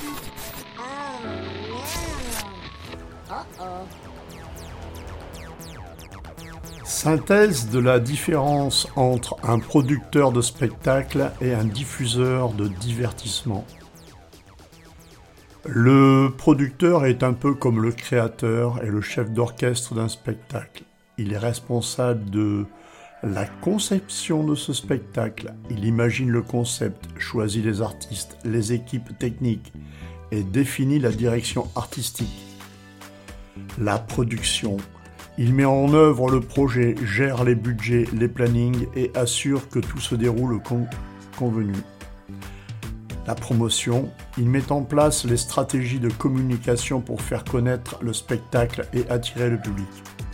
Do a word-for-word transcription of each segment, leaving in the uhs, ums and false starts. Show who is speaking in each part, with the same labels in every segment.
Speaker 1: Synthèse de la différence entre un producteur de spectacle et un diffuseur de divertissement. Le producteur est un peu comme le créateur et le chef d'orchestre d'un spectacle. Il est responsable de la conception de ce spectacle. Il imagine le concept, choisit les artistes, les équipes techniques et définit la direction artistique. La production. Il met en œuvre le projet, gère les budgets, les plannings et assure que tout se déroule comme convenu. La promotion. Il met en place les stratégies de communication pour faire connaître le spectacle et attirer le public.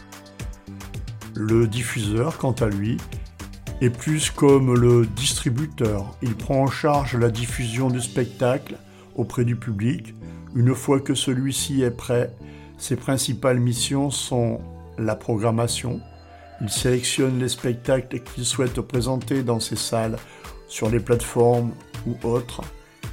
Speaker 1: Le diffuseur, quant à lui, est plus comme le distributeur. Il prend en charge la diffusion du spectacle auprès du public. Une fois que celui-ci est prêt, ses principales missions sont la programmation. Il sélectionne les spectacles qu'il souhaite présenter dans ses salles, sur les plateformes ou autres.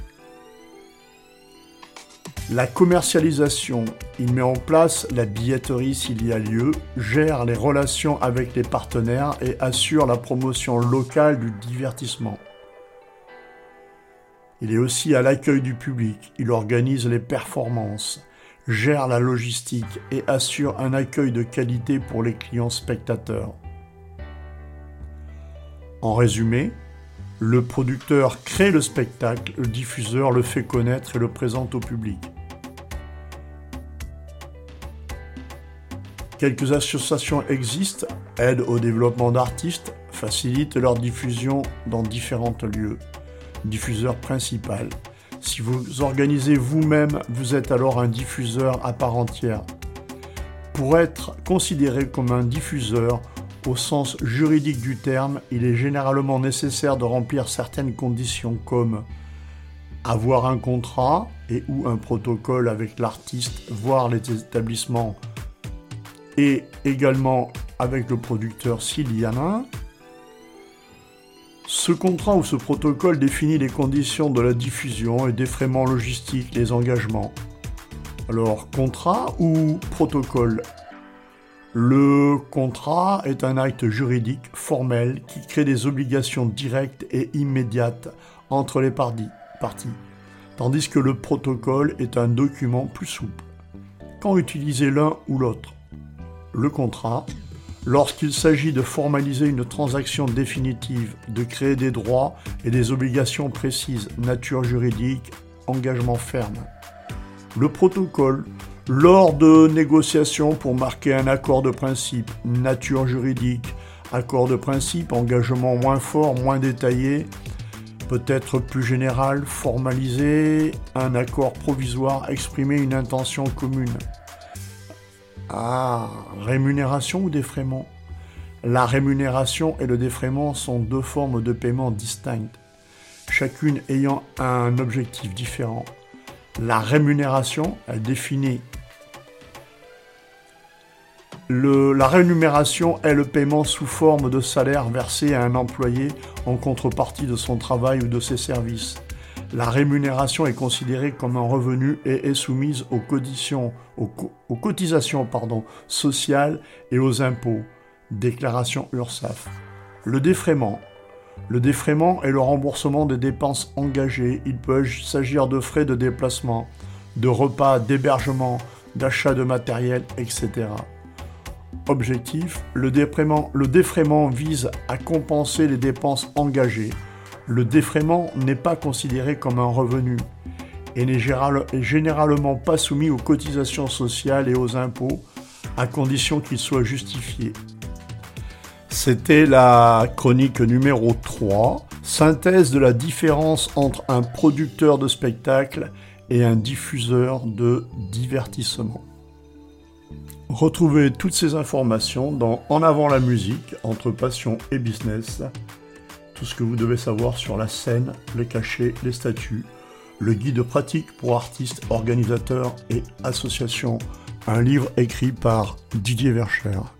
Speaker 1: La commercialisation. Il met en place la billetterie s'il y a lieu, gère les relations avec les partenaires et assure la promotion locale du divertissement. Il est aussi à l'accueil du public. Il organise les performances, gère la logistique et assure un accueil de qualité pour les clients spectateurs. En résumé, le producteur crée le spectacle, le diffuseur le fait connaître et le présente au public. Quelques associations existent, aident au développement d'artistes, facilitent leur diffusion dans différents lieux. Diffuseur principal. Si vous organisez vous-même, vous êtes alors un diffuseur à part entière. Pour être considéré comme un diffuseur, au sens juridique du terme, il est généralement nécessaire de remplir certaines conditions comme avoir un contrat et ou un protocole avec l'artiste, voire les établissements, et également avec le producteur s'il y en a un. Ce contrat ou ce protocole définit les conditions de la diffusion et défraiement logistique, les engagements. Alors, contrat ou protocole ? Le contrat est un acte juridique formel qui crée des obligations directes et immédiates entre les parties, tandis que le protocole est un document plus souple. Quand utiliser l'un ou l'autre ? Le contrat, lorsqu'il s'agit de formaliser une transaction définitive, de créer des droits et des obligations précises, nature juridique, engagement ferme. Le protocole, lors de négociations pour marquer un accord de principe, nature juridique, accord de principe, engagement moins fort, moins détaillé, peut-être plus général, formalisé, un accord provisoire, exprimer une intention commune. Ah, rémunération ou défraiement ? La rémunération et le défraiement sont deux formes de paiement distinctes, chacune ayant un objectif différent. La rémunération, elle définit le, la rémunération est le paiement sous forme de salaire versé à un employé en contrepartie de son travail ou de ses services. La rémunération est considérée comme un revenu et est soumise aux, conditions, aux, co- aux cotisations pardon, sociales et aux impôts. Déclaration URSSAF. Le défraiement. Le défraiement est le remboursement des dépenses engagées. Il peut s'agir de frais de déplacement, de repas, d'hébergement, d'achat de matériel, et cetera. Objectif. Le défraiement, le défraiement vise à compenser les dépenses engagées. Le défraiement n'est pas considéré comme un revenu et n'est généralement pas soumis aux cotisations sociales et aux impôts, à condition qu'il soit justifié. C'était la chronique numéro trois, synthèse de la différence entre un producteur de spectacle et un diffuseur de divertissement. Retrouvez toutes ces informations dans En avant la musique, entre passion et business. Tout ce que vous devez savoir sur la scène, les cachets, les statuts, le guide pratique pour artistes, organisateurs et associations, un livre écrit par Didier Verschère.